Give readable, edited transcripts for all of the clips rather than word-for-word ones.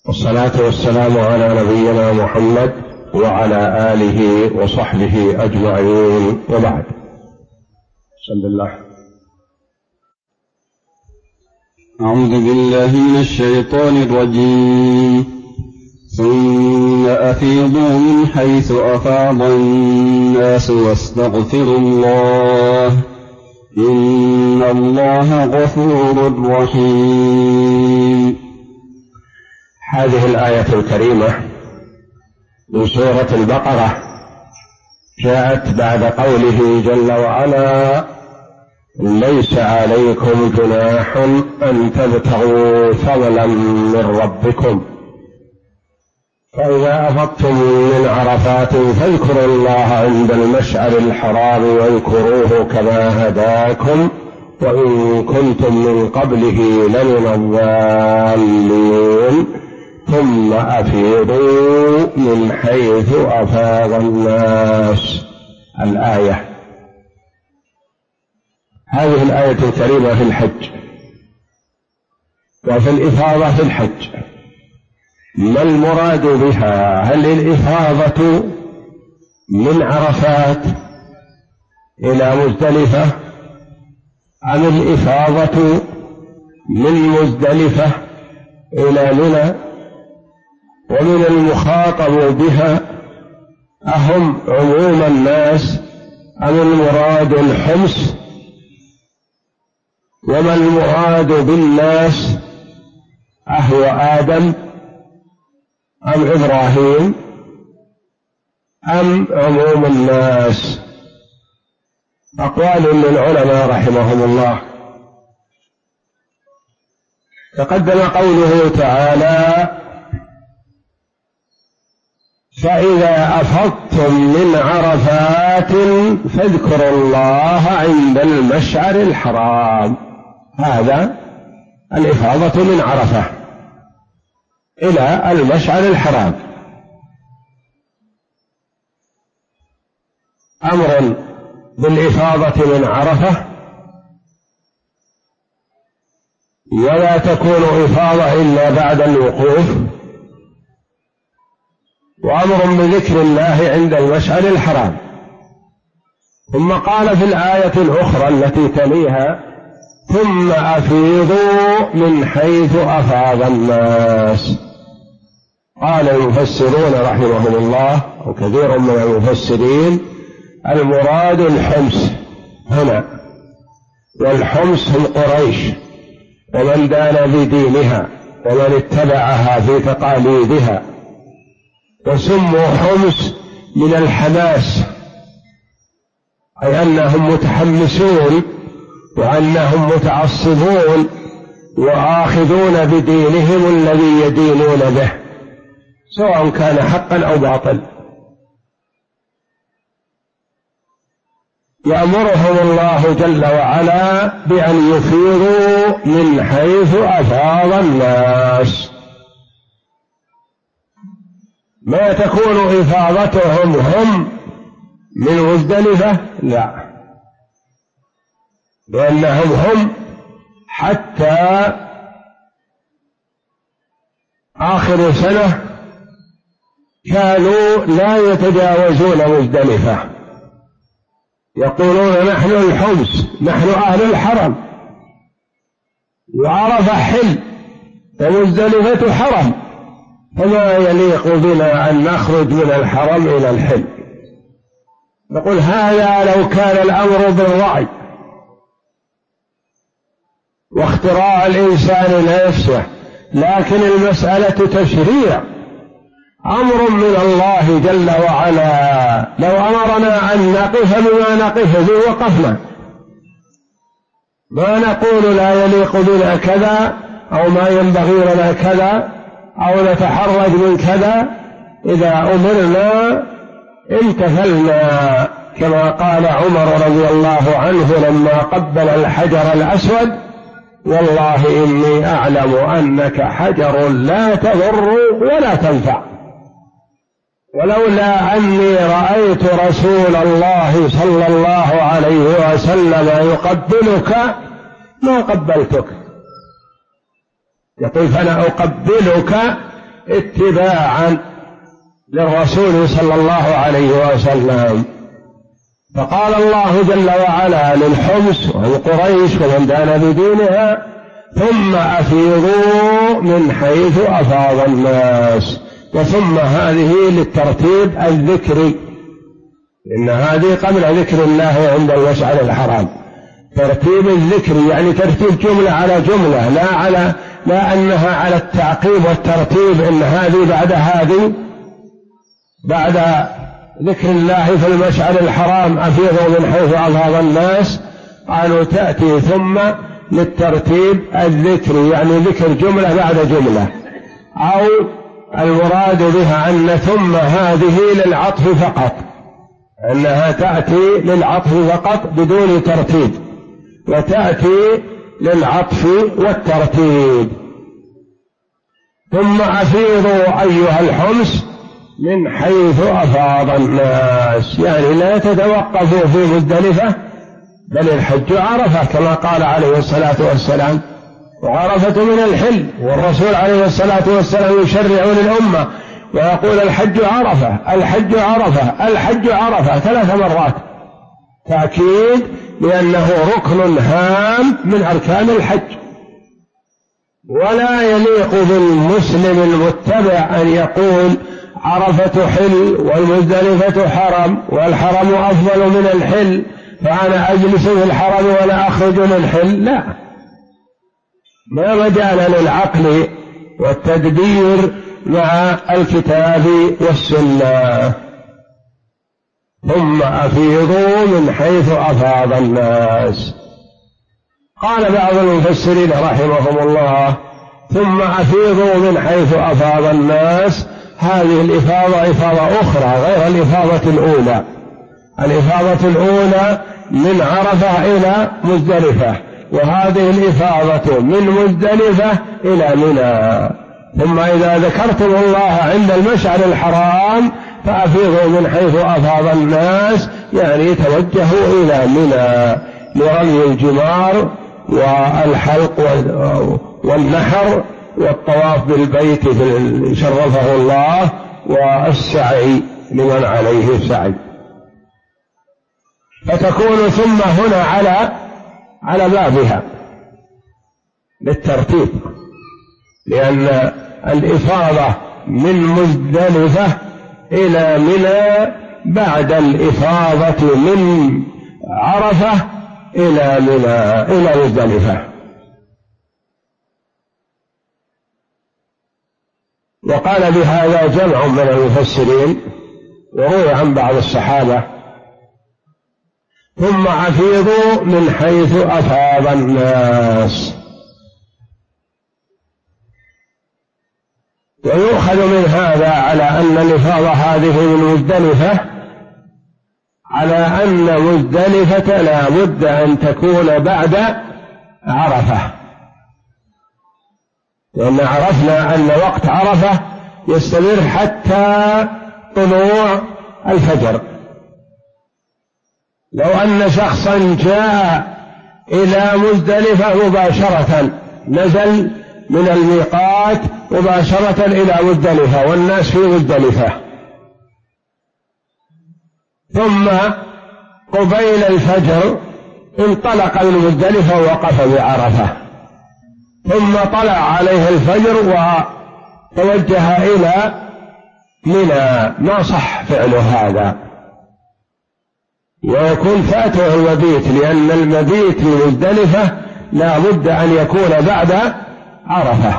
والصلاة والسلام على نبينا محمد وعلى آله وصحبه أجمعين، وبعد. بسم الله. أعوذ بالله من الشيطان الرجيم. ثم أفيضوا من حيث أفاض الناس واستغفروا الله إن الله غفور رحيم. هذه الآية الكريمة من سورة البقرة جاءت بعد قوله جل وعلا: ليس عليكم جناح أن تبتغوا فضلا من ربكم فإذا أفضتم من عرفات فاذكروا الله عند المشعر الحرام واذكروه كما هداكم وإن كنتم من قبله لمن الضالين ثم أفيضوا من حيث أفاض الناس. الآية. هذه الآية الكريمة في الحج وفي الإفاضة في الحج. ما المراد بها؟ هل الإفاضة من عرفات إلى مزدلفة أم الإفاضة من مزدلفة إلى منى؟ ومن المخاطب بها أهم عموم الناس أم المراد الحمص؟ وما المراد بالناس؟ أهو آدم أم إبراهيم أم عموم الناس؟ أقوال للعلماء رحمهم الله. تقدم قوله تعالى: فإذا أفضتم من عرفات فاذكروا الله عند المشعر الحرام. هذا الإفاضة من عرفة إلى المشعر الحرام. أمر بالإفاضة من عرفة، ولا تكون إفاضة إلا بعد الوقوف، وأمر بذكر الله عند المشعر الحرام. ثم قال في الآية الأخرى التي تليها: ثم أفيضوا من حيث أفاض الناس. قال المفسرون رحمهم الله أو كثير من المفسرين: المراد الحمص هنا، والحمص هم قريش ومن دان بدينها ومن اتبعها في تقاليدها، وسموا حمص من الحماس، أي أنهم متحمسون وأنهم متعصبون وآخذون بدينهم الذي يدينون به سواء كان حقا أو باطل. يأمرهم الله جل وعلا بأن يفيضوا من حيث أفاض الناس. ما تكون إفاضتهم هم من مزدلفة؟ لا، لأنهم هم حتى آخر سنة كانوا لا يتجاوزون مزدلفة، يقولون: نحن الحمص، نحن أهل الحرم، وعرفة حل ومزدلفة حرم، فما يليق بنا أن نخرج من الحرم إلى الحل. نقول: هذا لو كان الأمر بالرأي واختراع الإنسان لنفسه، لكن المسألة تشريع، أمر من الله جل وعلا. لو أمرنا أن نقف بما نقف به وقفنا، ما نقول لا يليق بنا كذا أو ما ينبغي لنا كذا أو نتحرج من كذا. إذا أمرنا امتثلنا، كما قال عمر رضي الله عنه لما قبل الحجر الأسود: والله إني أعلم أنك حجر لا تضر ولا تنفع، ولولا أني رأيت رسول الله صلى الله عليه وسلم يقبلك ما قبلتك. يقول: فأنا أقبلك اتباعا للرسول صلى الله عليه وسلم. فقال الله جل وعلا للحمص والقريش ومن دان بدينها: ثم أفيضوا من حيث أفاض الناس. وثم هذه للترتيب الذكري، إن هذه قبل ذكر الله عند المشعر الحرام، ترتيب الذكري يعني ترتيب جملة على جملة، لا أنها على التعقيب والترتيب، إن هذه بعد هذه، بعد ذكر الله في المشعر الحرام أفيضوا من حيث أفاض الناس، قالوا تأتي ثم للترتيب الذكري يعني ذكر جملة بعد جملة، أو المراد بها أن ثم هذه للعطف فقط، أنها تأتي للعطف فقط بدون ترتيب، وتأتي للعطف والترتيب. ثم أفيضوا أيها الحمص من حيث أفاض الناس، يعني لا تتوقفوا في مزدلفة، بل الحج عرفة كما قال عليه الصلاة والسلام: وعرفة من الحل. والرسول عليه الصلاة والسلام يشرع للأمة ويقول: الحج عرفة، الحج عرفة، الحج عرفة 3 مرات، تأكيد لأنه ركن هام من أركان الحج. ولا يليق بالمسلم المتبع أن يقول: عرفة حل والمزدلفة حرم، والحرم أفضل من الحل، فأنا أجلس في الحرم ولا أخرج للحل. لا، ما مجال للعقل والتدبير مع الكتاب والسنة. ثم أفيضوا من حيث أفاض الناس. قال بعض المفسرين رحمهم الله: ثم أفيضوا من حيث أفاض الناس، هذه الإفاضة إفاضة أخرى غير الإفاضة الأولى. الإفاضة الأولى من عرفة إلى مزدلفة، وهذه الإفاضة من مزدلفة إلى منى. ثم إذا ذكرتم الله عند المشعر الحرام فأفيضوا من حيث أفاض الناس، يعني توجهوا إلى منى لرمي الجمار والحلق والنحر والطواف بالبيت شرفه الله، والسعي لمن عليه السعي. فتكون ثم هنا على بابها للترتيب، لأن الإفاضة من مزدلفة إلى منى بعد الإفاضة من عرفة إلى منى إلى مزدلفة. وقال بهذا جمع من المفسرين، وروي عن بعض الصحابة: ثم أفيضوا من حيث أفاض الناس. ويؤخذ من هذا على أن الإفاضة هذه من مزدلفة، على أن مزدلفة لا بد أن تكون بعد عرفة، لأن عرفنا أن وقت عرفة يستمر حتى طلوع الفجر. لو أن شخصا جاء إلى مزدلفة مباشرة، نزل من الميقات مباشرة إلى مزدلفة والناس في مزدلفة، ثم قبيل الفجر انطلق من مزدلفة ووقف بعرفة، ثم طلع عليه الفجر وتوجه إلى منى، ما صح فعل هذا، ويكون فاته المبيت، لأن المبيت في مزدلفة لا بد أن يكون بعد عرفة.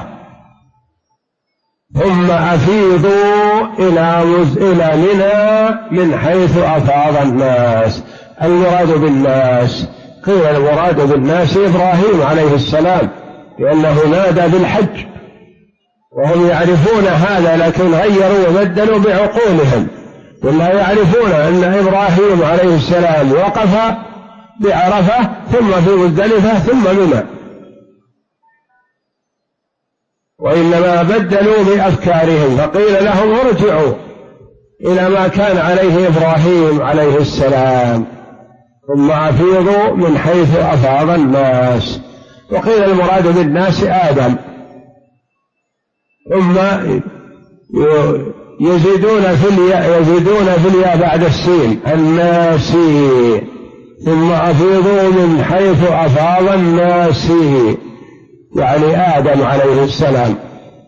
ثم أفيضوا إلى منى من حيث أفاض الناس. المراد بالناس، قيل المراد بالناس إبراهيم عليه السلام، لأنه نادى بالحج، وهم يعرفون هذا لكن غيروا وبدلوا بعقولهم، ولا يعرفون أن إبراهيم عليه السلام وقف بعرفة ثم في مزدلفة ثم منى، وإنما بدلوا بأفكارهم، فقيل لهم ارجعوا إلى ما كان عليه إبراهيم عليه السلام. ثم أفيضوا من حيث أفاض الناس، وقيل المراد بالناس آدم. ثم يزيدون في الياء بعد السين الناسي، ثم أفيضوا من حيث أفاض الناس، يعني آدم عليه السلام.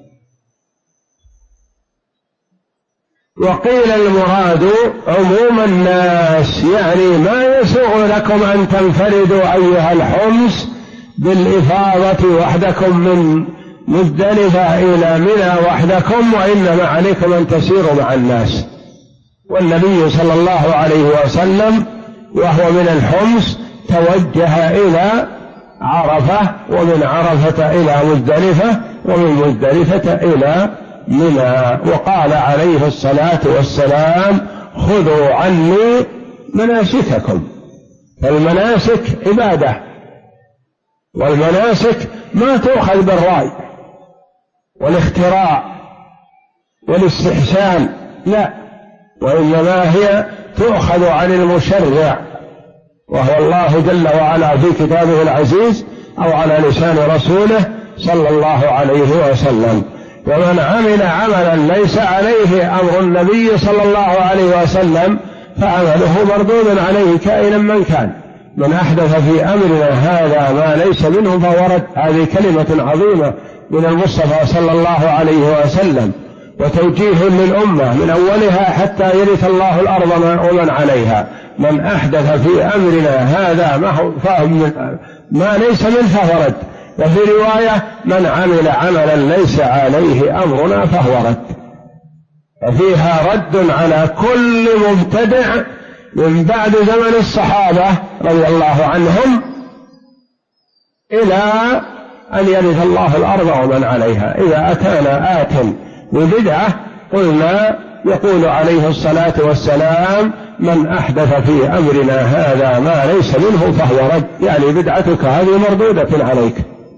وقيل المراد عموم الناس، يعني ما يسوغ لكم أن تنفردوا أيها الحمص بالإفاضة وحدكم من مزدلفة إلى منى وحدكم، وإنما عليكم أن تسيروا مع الناس. والنبي صلى الله عليه وسلم وهو من الحمص توجه إلى عرفة، ومن عرفة إلى مزدلفة، ومن مزدلفة إلى منى، وقال عليه الصلاة والسلام خذوا عني مناسككم. فالمناسك عبادة، والمناسك ما تؤخذ بالرأي والاختراع والاستحسان، لا، وإنما هي تؤخذ عن المشرع، وهو الله جل وعلا في كتابه العزيز أو على لسان رسوله صلى الله عليه وسلم. ومن عمل عملا ليس عليه أمر النبي صلى الله عليه وسلم فعمله مردود عليه كائنا من كان. من أحدث في أمرنا هذا ما ليس منه فهو رد. هذه كلمة عظيمة من المصطفى صلى الله عليه وسلم، وتوجيه للأمة من أولها حتى يرث الله الأرض ومن عليها. من أحدث في أمرنا هذا ما ليس منه فهو رد. وفي رواية من عمل عملا ليس عليه أمرنا فهو رد. ففيها رد على كل مبتدع من بعد زمن الصحابة رضي الله عنهم إلى أن يرث الله الأرض ومن عليها. إذا أتانا آت ببدعة قلنا يقول عليه الصلاة والسلام من أحدث في أمرنا هذا ما ليس منه فهو رد، يعني بدعتك هذه مردودة عليك.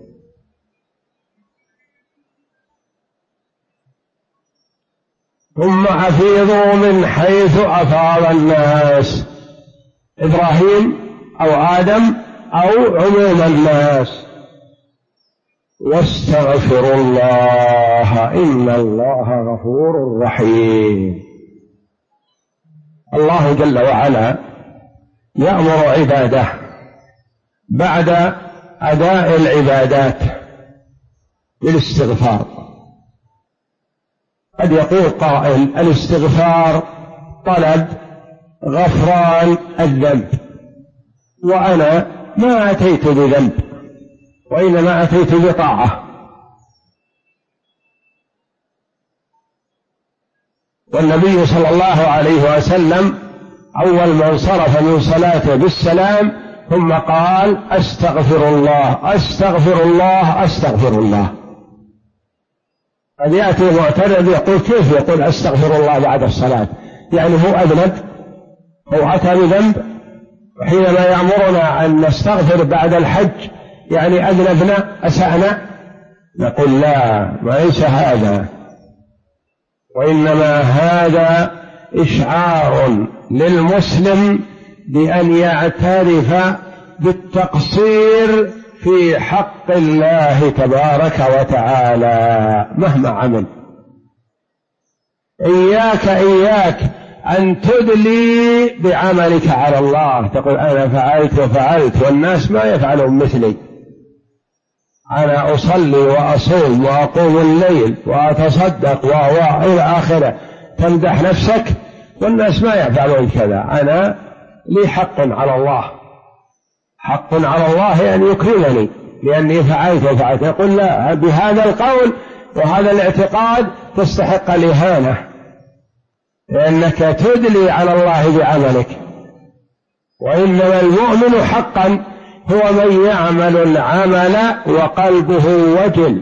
ثم أفيضوا من حيث أفاض الناس، إبراهيم أو آدم أو عموم الناس. واستغفروا الله إن الله غفور رحيم. الله جل وعلا يأمر عباده بعد أداء العبادات بالاستغفار. قد يقول قائل الاستغفار طلب غفران الذنب، وأنا ما أتيت بذنب وإنما أتيت بطاعة. والنبي صلى الله عليه وسلم أول ما انصرف من صلاته بالسلام ثم قال أستغفر الله أستغفر الله أستغفر الله. قد يأتي معترض يقول كيف يقول أستغفر الله بعد الصلاة؟ يعني هو أذنب، هو أتى بذنب، وحينما يأمرنا أن نستغفر بعد الحج يعني أذنبنا أسأنا؟ نقول لا، ما ليس هذا، وإنما هذا إشعار للمسلم بأن يعترف بالتقصير في حق الله تبارك وتعالى مهما عمل. إياك أن تدلي بعملك على الله، تقول أنا فعلت وفعلت والناس ما يفعلون مثلي، أنا أصلي وأصوم وأقوم الليل وأتصدق وإلى آخره، تمدح نفسك والناس ما يفعلون كذا. أنا لي حق على الله، حق على الله أن يكرمني لأني فعلت وفعلت. يقول لا، بهذا القول وهذا الاعتقاد تستحق الإهانة، لأنك تدلي على الله بعملك. وإنما المؤمن حقا هو من يعمل العمل وقلبه وجل،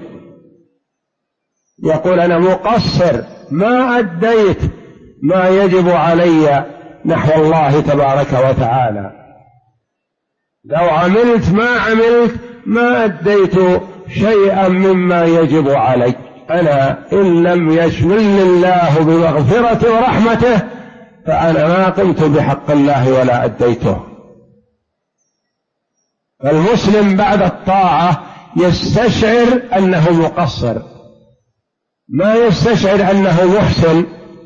يقول أنا مقصر ما أديت ما يجب علي نحو الله تبارك وتعالى، لو عملت ما أديت شيئا مما يجب علي. أنا إن لم يشملني الله بمغفرة ورحمته فأنا ما قمت بحق الله ولا أديته. فالمسلم بعد الطاعة يستشعر أنه مقصر، ما يستشعر أنه محسن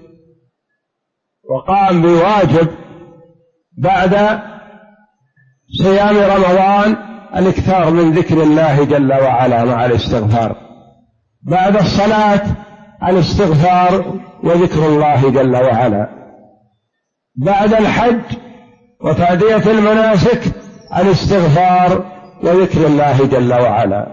وقام بواجب بعد صيام رمضان الاكثار من ذكر الله جل وعلا مع الاستغفار، بعد الصلاة الاستغفار وذكر الله جل وعلا، بعد الحج وتأدية المناسك الاستغفار وذكر الله جل وعلا،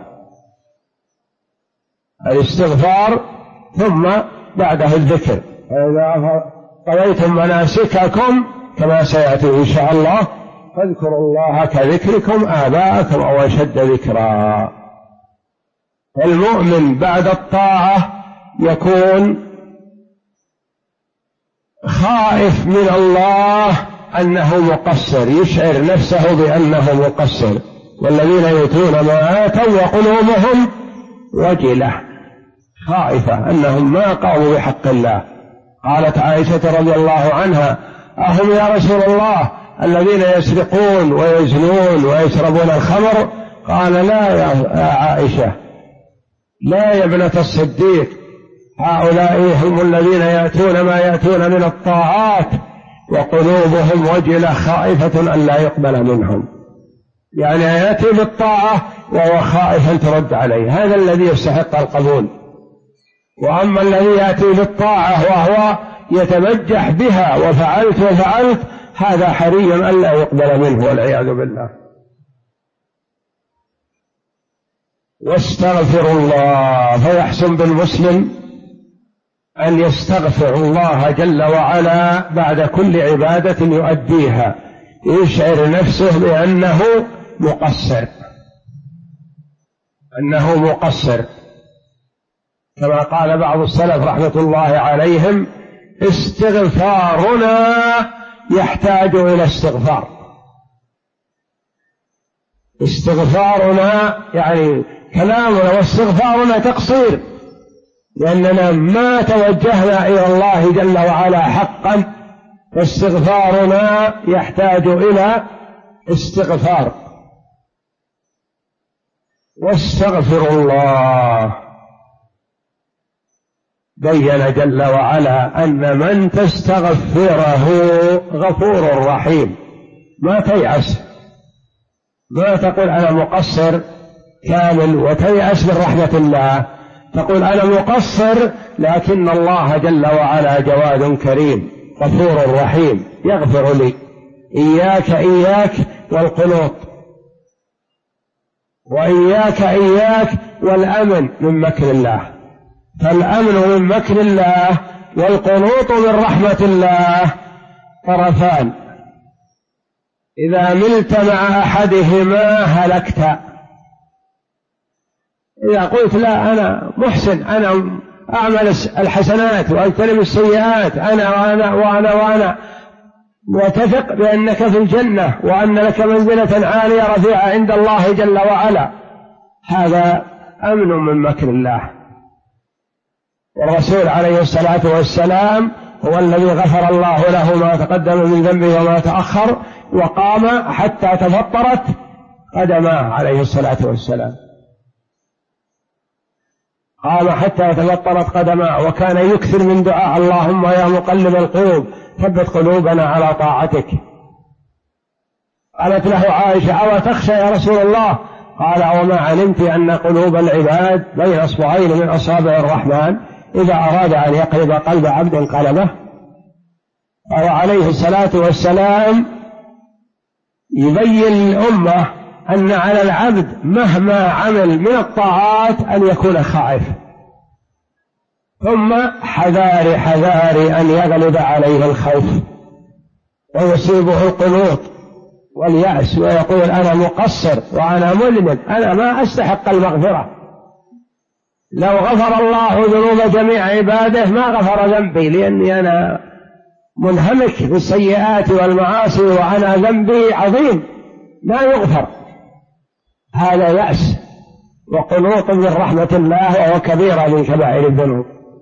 الاستغفار ثم بعده الذكر. فإذا قضيتم مناسككم كما سيأتي إن شاء الله فاذكروا الله كذكركم آباءكم أو أشد ذكرا. المؤمن بعد الطاعة يكون خائف من الله أنه مقصر، يشعر نفسه بأنه مقصر. والذين يؤتون ما آتوا وقلوبهم وجلة، خائفة أنهم ما قاموا بحق الله. قالت عائشة رضي الله عنها: أهم يا رسول الله الذين يسرقون ويزنون ويشربون الخمر؟ قال: لا يا عائشة، لا يا ابنة الصديق، هؤلاء هم الذين يأتون ما يأتون من الطاعات وقلوبهم وجلة خائفة أن لا يقبل منهم. يعني يأتي بالطاعة وهو خائف أن ترد عليه، هذا الذي يستحق القبول. وأما الذي يأتي بالطاعة وهو يتمجح بها وفعلت وفعلت، هذا حري أن لا يقبل منه والعياذ بالله. واستغفر الله، فيحسن بالمسلم أن يستغفر الله جل وعلا بعد كل عبادة يؤديها، يشعر نفسه بأنه مقصر، أنه مقصر، كما قال بعض السلف رحمة الله عليهم: استغفارنا يحتاج إلى استغفار. استغفارنا يعني كلامنا واستغفارنا تقصير، لأننا ما توجهنا إلى الله جل وعلا حقا، فاستغفارنا يحتاج إلى استغفار. واستغفر الله، بين جل وعلا أن من تستغفره غفور رحيم. ما تيأس، ما تقول أنا مقصر كامل وتيأس من رحمة الله، تقول أنا مقصر لكن الله جل وعلا جواد كريم غفور رحيم يغفر لي. إياك والقنوط، وإياك والأمن من مكر الله. فالأمن من مكر الله والقنوط من رحمة الله طرفان، إذا ملت مع أحدهما هلكت. إذا قلت لا أنا محسن، أنا أعمل الحسنات وأجتنب السيئات، أنا وتثق بأنك في الجنة وأن لك منزلة عالية رفيعة عند الله جل وعلا، هذا أمن من مكر الله. والرسول عليه الصلاة والسلام هو الذي غفر الله له ما تقدم من ذنبه وما تأخر، وقام حتى تفطرت قدماه عليه الصلاة والسلام، قام حتى تفطرت قدماه، وكان يكثر من دعاء: اللهم يا مقلب القلوب ثبت قلوبنا على طاعتك. قالت له عائشة: أو تخشى يا رسول الله؟ قال: وما علمت أن قلوب العباد بين أصبعين من أصابع الرحمن، إذا أراد أن يقلب قلب عبد قلبه. وعليه الصلاة والسلام يبين للأمة أن على العبد مهما عمل من الطاعات أن يكون خائف، ثم حذار أن يغلب عليه الخوف ويصيبه القنوط واليأس، ويقول أنا مقصر وأنا مذنب، أنا ما أستحق المغفرة، لو غفر الله ذنوب جميع عباده ما غفر ذنبي، لأني أنا منهمك بالسيئات والمعاصي وأنا ذنبي عظيم لا يغفر. هذا يأس وقنوط من رحمة الله، وهو كبيرة من كبائر الذنوب.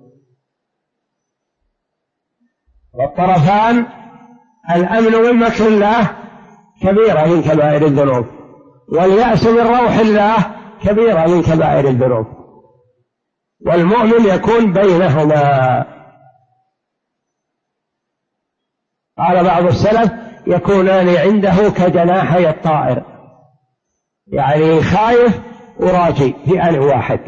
والطرفان: الأمن من مكر الله كبيرة من كبائر الذنوب، واليأس من روح الله كبيرة من كبائر الذنوب. والمؤمن يكون بينهما. قال بعض السلف يكونان عنده كجناحي الطائر، يعني خايف وراجي في آن واحد،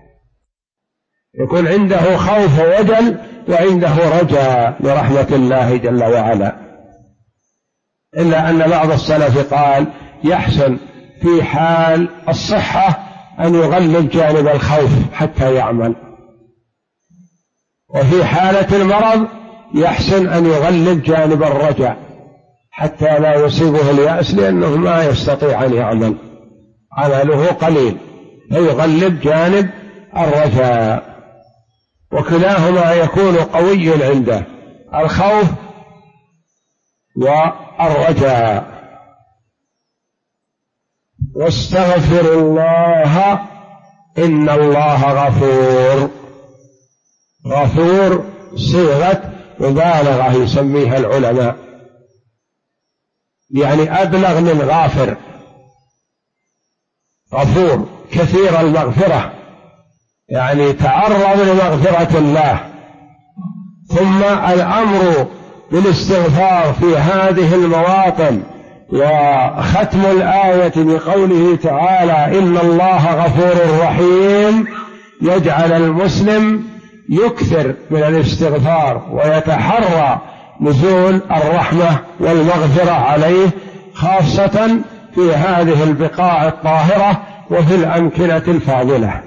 يكون عنده خوف ووجل وعنده رجاء لرحمة الله جل وعلا. إلا أن بعض السلف قال يحسن في حال الصحة أن يغلب جانب الخوف حتى يعمل، وفي حالة المرض يحسن أن يغلب جانب الرجاء حتى لا يصيبه اليأس، لأنه ما يستطيع أن يعمل، عمله قليل، فيغلب جانب الرجاء، وكلاهما يكون قوي عنده، الخوف والرجاء. واستغفر الله إن الله غفور. غفور صيغة مبالغة يسميها العلماء، يعني أبلغ من غافر. غفور كثير المغفرة، يعني تعرض لمغفرة الله. ثم الأمر بالاستغفار في هذه المواطن، وختم الآية بقوله تعالى إن الله غفور رحيم، يجعل المسلم يكثر من الاستغفار ويتحرى نزول الرحمة والمغفرة عليه، خاصة في هذه البقاع الطاهرة وفي الأمكنة الفاضلة.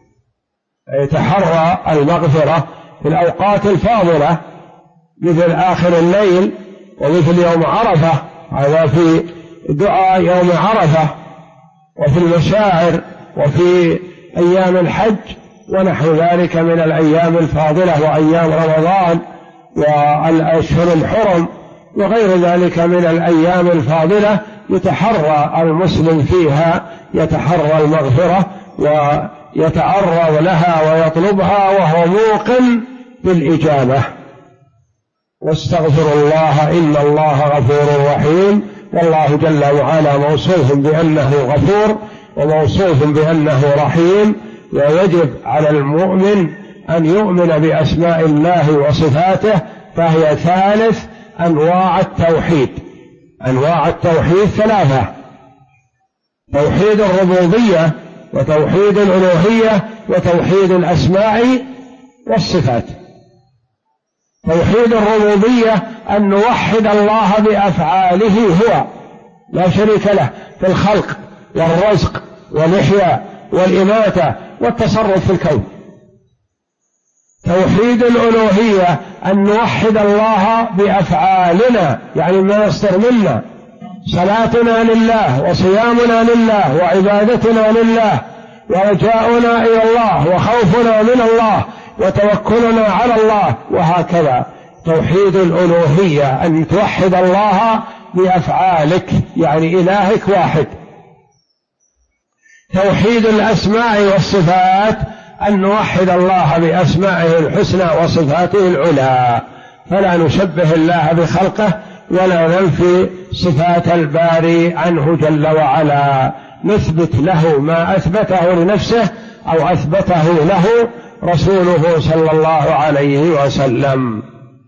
يتحرى المغفرة في الأوقات الفاضلة مثل آخر الليل ومثل يوم عرفة، هذا في دعاء يوم عرفة، وفي المشاعر، وفي أيام الحج ونحو ذلك من الأيام الفاضلة، وأيام رمضان والأشهر الحرم وغير ذلك من الأيام الفاضلة، يتحرى المسلم فيها، يتحرى المغفرة ويتعرض لها ويطلبها وهو موقن بالإجابة. واستغفر الله إن الله غفور رحيم. والله جل وعلا موصوف بأنه غفور وموصوف بأنه رحيم، ويجب على المؤمن أن يؤمن بأسماء الله وصفاته، فهي ثالث أنواع التوحيد. أنواع التوحيد ثلاثة: توحيد الربوبية، وتوحيد الألوهية، وتوحيد الأسماء والصفات. توحيد الربوبية أن نوحد الله بأفعاله هو، لا شريك له، في الخلق والرزق والإحياء والإماتة والتصرف في الكون. توحيد الألوهية أن نوحد الله بأفعالنا، يعني ما يصدر منا، صلاتنا لله، وصيامنا لله، وعبادتنا لله، ورجاؤنا إلى الله، وخوفنا من الله، وتوكلنا على الله، وهكذا. توحيد الألوهية أن توحد الله بأفعالك، يعني إلهك واحد. توحيد الأسماء والصفات أن نوحد الله بأسمائه الحسنى وصفاته العلى، فلا نشبه الله بخلقه ولا ننفي صفات الباري عنه جل وعلا، نثبت له ما أثبته لنفسه أو أثبته له رسوله صلى الله عليه وسلم.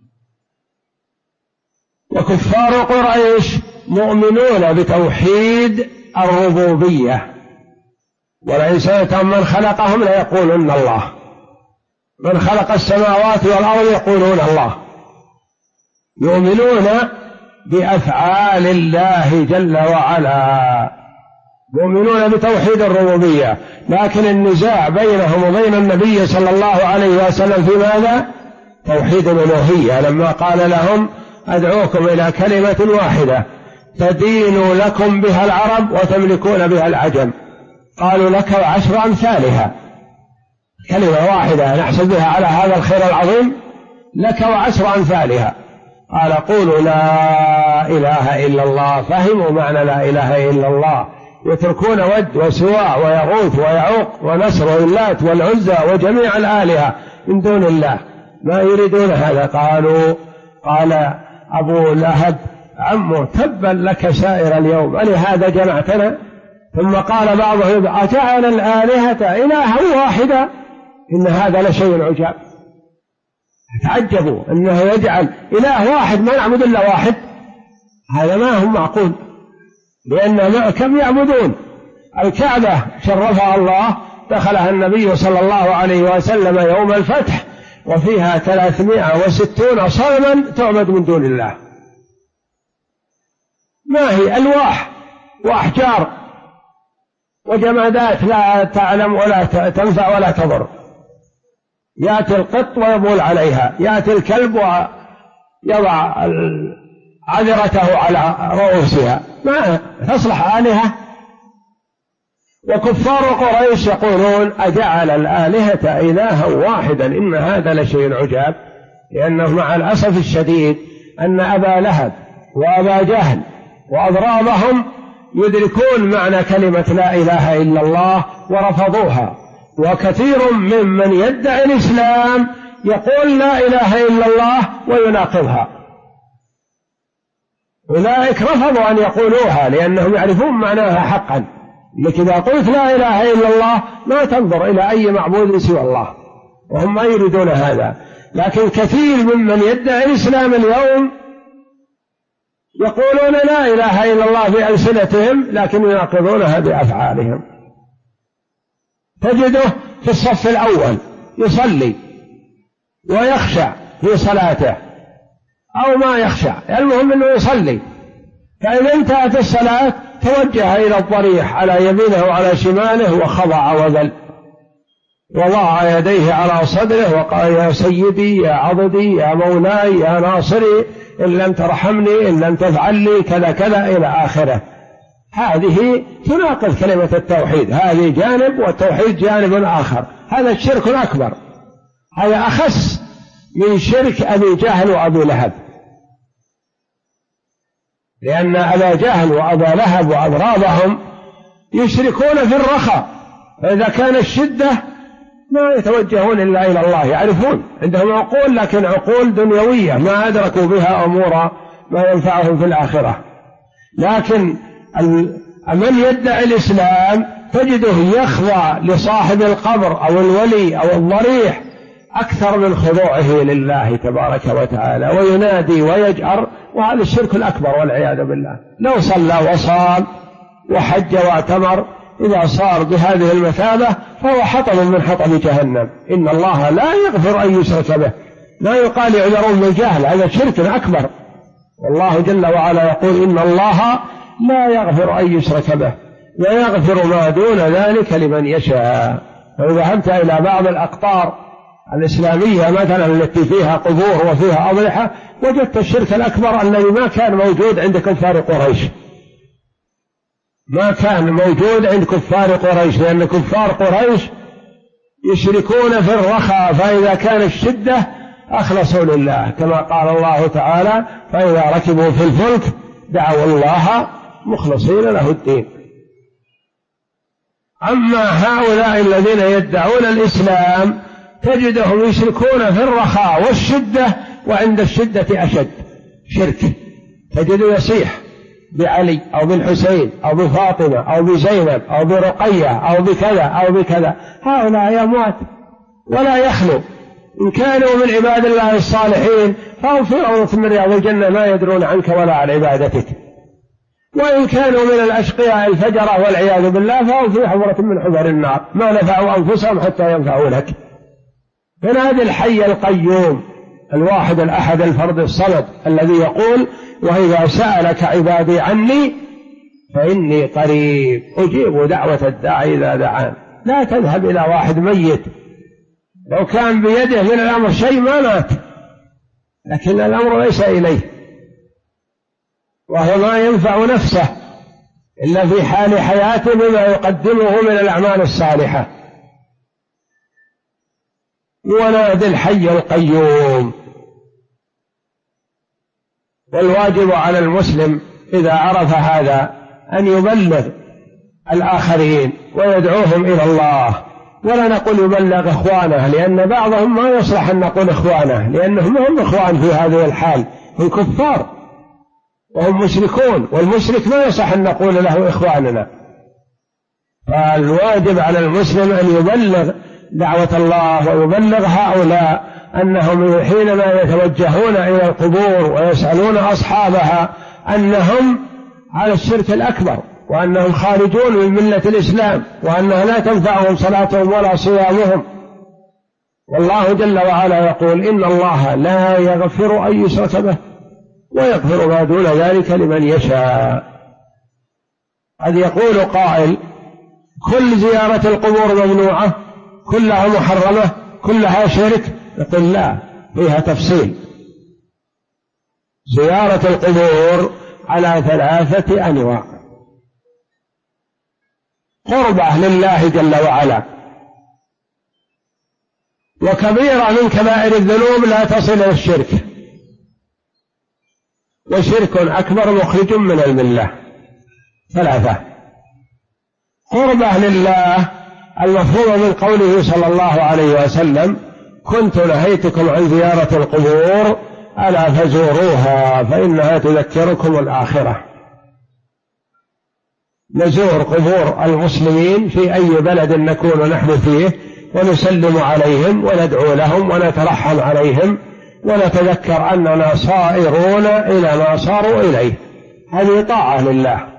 وكفار قريش مؤمنون بتوحيد الربوبية، ولئن سألتهم من خلقهم ليقولن الله، من خلق السماوات والأرض يقولون الله. يؤمنون بأفعال الله جل وعلا، يؤمنون بتوحيد الربوبية، لكن النزاع بينهم وبين النبي صلى الله عليه وسلم في ماذا؟ توحيد الألوهية، لما قال لهم أدعوكم إلى كلمة واحدة تدين لكم بها العرب وتملكون بها العجم، قالوا لك وعشر أمثالها، كلمة واحدة نحسب بها على هذا الخير العظيم، لك وعشر أمثالها. قال قولوا لا إله إلا الله، فهموا معنى لا إله إلا الله، يتركون ود وسواع ويغوث ويعوق ونسر واللات والعزى وجميع الآلهة من دون الله، ما يريدون هذا. قال أبو لهب عمه تبا لك سائر اليوم، ألهذا جمعتنا؟ ثم قال بعضهم أجعل الآلهة إلها واحدا، إن هذا لشيء عجاب. تعجبوا أنه يجعل إله واحد ما نعبد إلا واحد، هذا ما هو معقول، لأن كم يعبدون. الكعبة شرفها الله دخلها النبي صلى الله عليه وسلم يوم الفتح وفيها 360 صنما تعبد من دون الله. ما هي؟ ألواح وأحجار وجمادات لا تعلم ولا تنفع ولا تضر. يأتي القط ويبول عليها، يأتي الكلب ويضع عذرته على رؤوسها، ما تصلح آلهة. وكفار قريش يقولون أجعل الآلهة إلها واحدا إن هذا لشيء عجاب، لأنه مع الأسف الشديد أن أبا لهب وأبا جهل وأضرابهم يدركون معنى كلمة لا إله إلا الله ورفضوها، وكثير ممن يدعي الإسلام يقول لا إله إلا الله ويناقضها. أولئك رفضوا أن يقولوها لأنهم يعرفون معناها حقا، لكن إذا قلت لا إله إلا الله ما تنظر إلى أي معبود سوى الله، وهم ما يريدون هذا. لكن كثير ممن يدعي الإسلام اليوم يقولون لا إله إلا الله بألسنتهم لكن يناقضونها بأفعالهم. تجده في الصف الأول يصلي ويخشع في صلاته أو ما يخشع، المهم أنه يصلي، فإذا انتهت الصلاة توجه إلى الضريح على يمينه وعلى شماله وخضع وذل وضع يديه على صدره وقال يا سيدي يا عضدي يا مولاي يا ناصري إن لم ترحمني إن لم تفعل لي كذا كذا إلى آخره. هذه تناقض كلمة التوحيد، هذه جانب والتوحيد جانب آخر، هذا الشرك الأكبر، هذا أخس من شرك أبي جهل وأبي لهب، لأن أبا جهل وأبا لهب وأضرابهم يشركون في الرخاء، فإذا كان الشدة ما يتوجهون إلا إلى الله، يعرفون عندهم عقول لكن عقول دنيوية ما أدركوا بها أمور ما ينفعهم في الآخرة. لكن من يدعي الإسلام تجده يخضع لصاحب القبر أو الولي أو الضريح أكثر من خضوعه لله تبارك وتعالى، وينادي ويجأر، وهذا الشرك الأكبر والعياذ بالله. لو صلى وصام وحج واعتمر إذا صار بهذه المثابة فهو حطب من حطب جهنم. إن الله لا يغفر أن يشرك به، لا يقال يعذرون بالجهل، هذا شرك أكبر. والله جل وعلا يقول إن الله لا يغفر أن يشرك به ويغفر ما دون ذلك لمن يشاء. فإذا ذهبت إلى بعض الأقطار الإسلامية مثلا التي فيها قبور وفيها أضرحة وجدت الشرك الأكبر الذي ما كان موجود عند كفار قريش، ما كان موجود عند كفار قريش، لأن كفار قريش يشركون في الرخاء، فإذا كان الشدة أخلصوا لله، كما قال الله تعالى فإذا ركبوا في الفلك دعوا الله مخلصين له الدين. أما هؤلاء الذين يدعون الإسلام تجدهم يشركون في الرخاء والشدة، وعند الشدة أشد شرك، تجده يصيح بعلي أو بالحسين أو بفاطمة أو بزينب أو برقية أو بكذا أو بكذا. هؤلاء أموات ولا يخلو، إن كانوا من عباد الله الصالحين فهم في روضة من رياض الجنة ما يدرون عنك ولا عن عبادتك، وإن كانوا من الأشقياء الفجرة والعياذ بالله فهم في حفرة من حفر النار ما نفعوا أنفسهم حتى ينفعوا لك. فنادي الحي القيوم الواحد الأحد الفرد الصمد الذي يقول وإذا سألك عبادي عني فإني قريب أجيب دعوة الداعي إذا دعان. لا تذهب إلى واحد ميت، لو كان بيده من الأمر شيء ما مات، لكن الأمر ليس إليه، وهو ما ينفع نفسه إلا في حال حياته بما يقدمه من الأعمال الصالحة. ونادي الحي القيوم. والواجب على المسلم إذا عرف هذا أن يبلغ الآخرين ويدعوهم إلى الله، ولا نقول يبلغ إخوانه، لأن بعضهم ما يصلح أن نقول إخوانه، لأنهم هم إخوان في هذه الحال، هم كفار وهم مشركون، والمشرك ما يصح أن نقول له إخواننا. فالواجب على المسلم أن يبلغ دعوة الله ويبلغ هؤلاء أنهم حينما يتوجهون إلى القبور ويسألون أصحابها أنهم على الشرك الأكبر، وأنهم خارجون من ملة الإسلام، وأنها لا تنفعهم صلاتهم ولا صيامهم. والله جل وعلا يقول إن الله لا يغفر أن يشرك به ويغفر ما دون ذلك لمن يشاء. قد يقول قائل كل زيارة القبور ممنوعة، كلها محرمة، كلها شرك. يقول لا، فيها تفصيل. زيارة القبور على 3 أنواع: قربة لله جل وعلا، وكبيرة من كبائر الذنوب لا تصل إلى الشرك، وشرك أكبر مخرج من الملة. 3. قربة لله المفهوم من قوله صلى الله عليه وسلم: كنت نهيتكم عن زيارة القبور ألا فزوروها فإنها تذكركم الآخرة. نزور قبور المسلمين في أي بلد نكون نحن فيه، ونسلم عليهم وندعو لهم ونترحم عليهم، ونتذكر أننا صائرون إلى ما صاروا إليه. هذه طاعة لله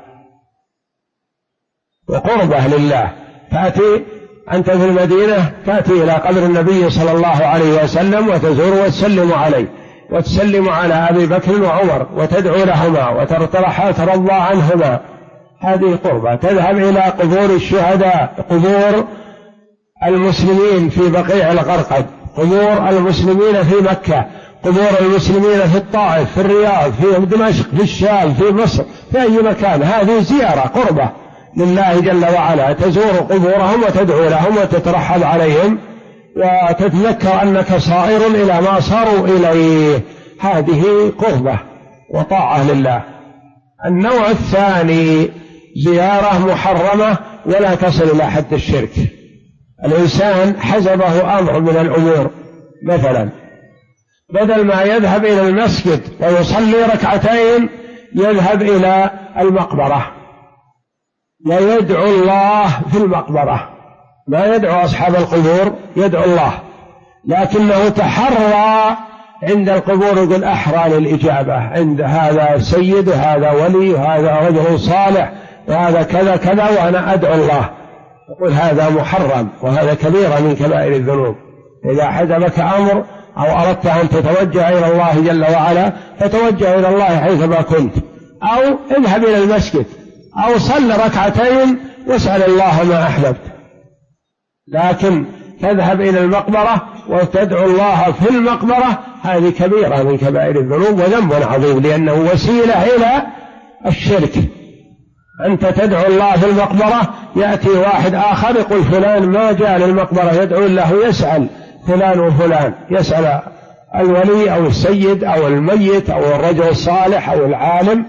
وقربة لله. تأتي أنت في المدينة، تأتي إلى قبر النبي صلى الله عليه وسلم وتزور وتسلم عليه، وتسلم على أبي بكر وعمر وتدعو لهما وترضى عنهما. هذه قربة. تذهب إلى قبور الشهداء، قبور المسلمين في بقيع الغرقد، قبور المسلمين في مكة، قبور المسلمين في الطائف، في الرياض، في دمشق، في الشام، في مصر، في أي مكان. هذه زيارة قربة لله جل وعلا، تزور قبورهم وتدعو لهم وتترحم عليهم وتتذكر أنك صائر إلى ما صاروا إليه. هذه قربة وطاعة لله. النوع الثاني زيارة محرمة ولا تصل إلى حد الشرك. الإنسان حزبه أمر من الأمور، مثلا بدل ما يذهب إلى المسجد ويصلي 2 يذهب إلى المقبرة ويدعو الله في المقبرة. ما يدعو أصحاب القبور، يدعو الله، لكنه تحرى عند القبور، يقول أحرى للإجابة، عند هذا سيد وهذا ولي وهذا رجل صالح وهذا كذا كذا وأنا أدعو الله. يقول هذا محرم وهذا كبيرة من كبائر الذنوب. إذا حزبك أمر أو أردت أن تتوجه إلى الله جل وعلا فتوجه إلى الله حيثما كنت، أو اذهب إلى المسجد، أو صل 2 واسأل الله ما أحببت. لكن تذهب إلى المقبرة وتدعو الله في المقبرة، هذه كبيرة من كبائر الذنوب وذنب عظيم، لأنه وسيلة إلى الشرك. أنت تدعو الله في المقبرة، يأتي واحد آخر يقول فلان ما جاء للمقبرة يدعو الله، يسأل فلان وفلان، يسأل الولي أو السيد أو الميت أو الرجل الصالح أو العالم.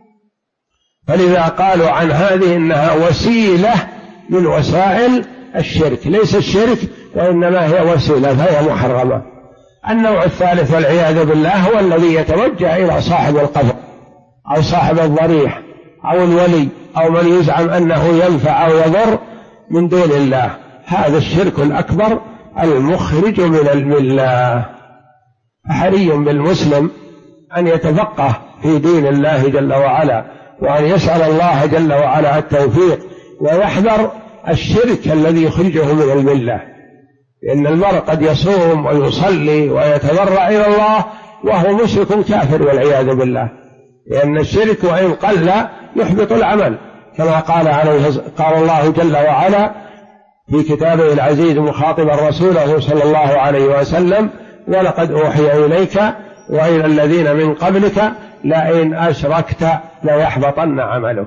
فلذا قالوا عن هذه إنها وسيلة من وسائل الشرك، ليس الشرك وإنما هي وسيلة فهي محرمة. النوع الثالث والعياذ بالله هو الذي يتوجه إلى صاحب القبر أو صاحب الضريح أو الولي أو من يزعم أنه ينفع أو يضر من دون الله. هذا الشرك الأكبر المخرج من الملة. حري بالمسلم أن يتفقه في دين الله جل وعلا، وأن يسأل الله جل وعلا التوفيق، ويحذر الشرك الذي يخرجه من الملة. لأن المرء قد يصوم ويصلي ويتضرع إلى الله وهو مشرك كافر والعياذ بالله، لأن الشرك وإن قل يحبط العمل، كما قال الله جل وعلا في كتابه العزيز مخاطبا رسوله صلى الله عليه وسلم: ولقد أوحي إليك وإلى الذين من قبلك لئن أشركت ليحبطن عملك.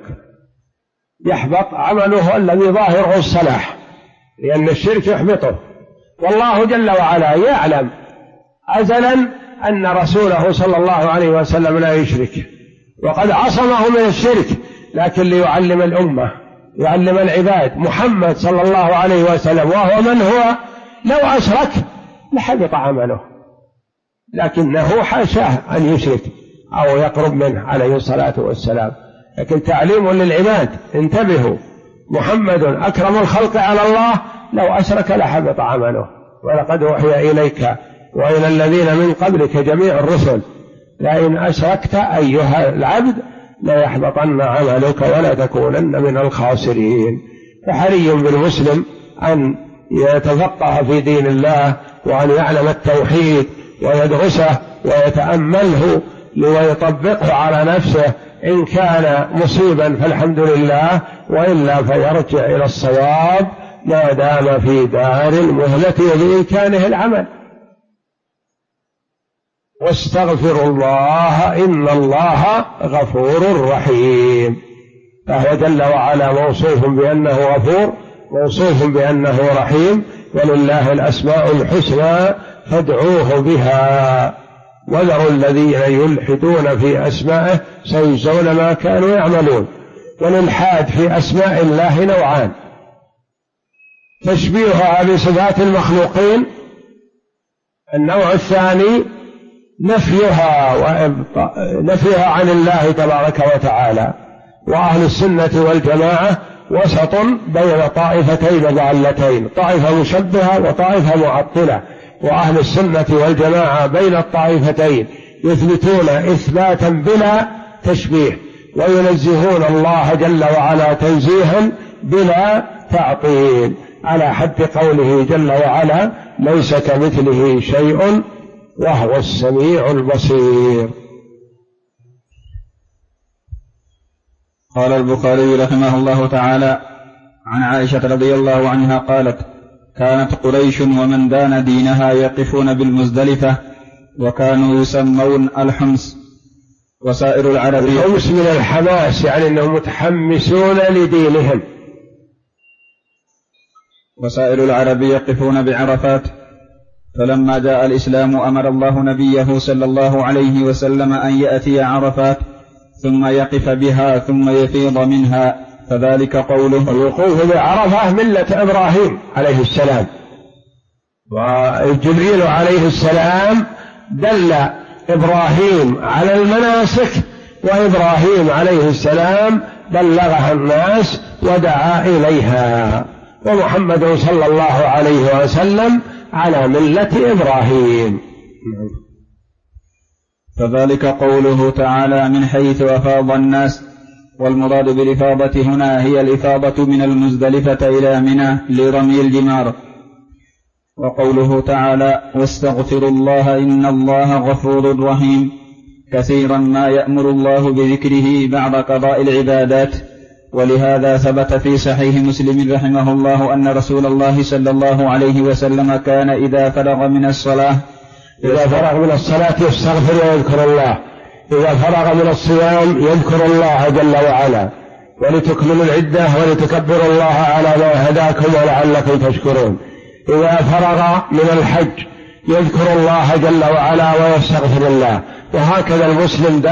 يحبط عمله الذي ظاهره الصلاح، لأن الشرك يحبطه. والله جل وعلا يعلم أزلا أن رسوله صلى الله عليه وسلم لا يشرك، وقد عصمه من الشرك، لكن ليعلم الأمة، يعلم العباد محمد صلى الله عليه وسلم، وهو من هو لو أشرك لحبط عمله، لكنه حاشاه أن يشرك أو يقرب منه عليه الصلاة والسلام. لكن تعليم للعباد: انتبهوا، محمد أكرم الخلق على الله لو أشرك لحبط عمله. ولقد أوحي إليك وإلى الذين من قبلك جميع الرسل لئن أشركت أيها العبد ليحبطن عملك ولا تكونن من الخاسرين. فحري بالمسلم أن يتفقه في دين الله وأن يعلم التوحيد ويدرسه ويتأمله ويطبقه على نفسه، إن كان مصيبا فالحمد لله، وإلا فيرجع إلى الصواب ما دام في دار المهلة وبإمكانه العمل. واستغفر الله إن الله غفور رحيم. فهو جل وعلا موصوف بأنه غفور، موصوف بأنه رحيم، ولله الأسماء الحسنى فادعوه بها. وذروا الذين يلحدون في أسمائه سيجزون ما كانوا يعملون. والإلحاد في أسماء الله نوعان: تشبيهها بصفات المخلوقين، النوع الثاني نفيها عن الله تبارك وتعالى. وأهل السنة والجماعة وسط بين طائفتين ضالتين، طائفة مشبهة وطائفة معطلة. وأهل السنة والجماعة بين الطائفتين، يثبتون إثباتا بلا تشبيه، وينزهون الله جل وعلا تنزيها بلا تعطيل، على حد قوله جل وعلا: ليس كمثله شيء وهو السميع البصير. قال البخاري رحمه الله تعالى عن عائشة رضي الله عنها قالت: كانت قريش ومن دان دينها يقفون بالمزدلفة، وكانوا يسمون الحمص. وسائر العرب الحمص من الحماس، يعني أنهم متحمسون لدينهم. وسائر العرب يقفون بعرفات. فلما جاء الإسلام أمر الله نبيه صلى الله عليه وسلم أن يأتي عرفات ثم يقف بها ثم يفيض منها، فذلك قوله. الوقوف بعرفة ملة إبراهيم عليه السلام، وجبريل عليه السلام دل إبراهيم على المناسك، وإبراهيم عليه السلام بلغها الناس ودعا إليها، ومحمد صلى الله عليه وسلم على ملة إبراهيم. فذلك قوله تعالى: من حيث أفاض الناس. والمراد بالإفاضة هنا هي الإفاضة من المزدلفة إلى منى لرمي الجمار. وقوله تعالى: واستغفروا الله إن الله غفور رحيم، كثيرا ما يأمر الله بذكره بعد قضاء العبادات. ولهذا ثبت في صحيح مسلم رحمه الله أن رسول الله صلى الله عليه وسلم كان إذا فرغ من الصلاة يستغفر ويذكر الله، إذا فرغ من الصيام يذكر الله جل وعلا، ولتكملوا العدة ولتكبروا الله على ما هداكم ولعلكم تشكرون. إذا فرغ من الحج يذكر الله جل وعلا ويستغفر الله. وهكذا المسلم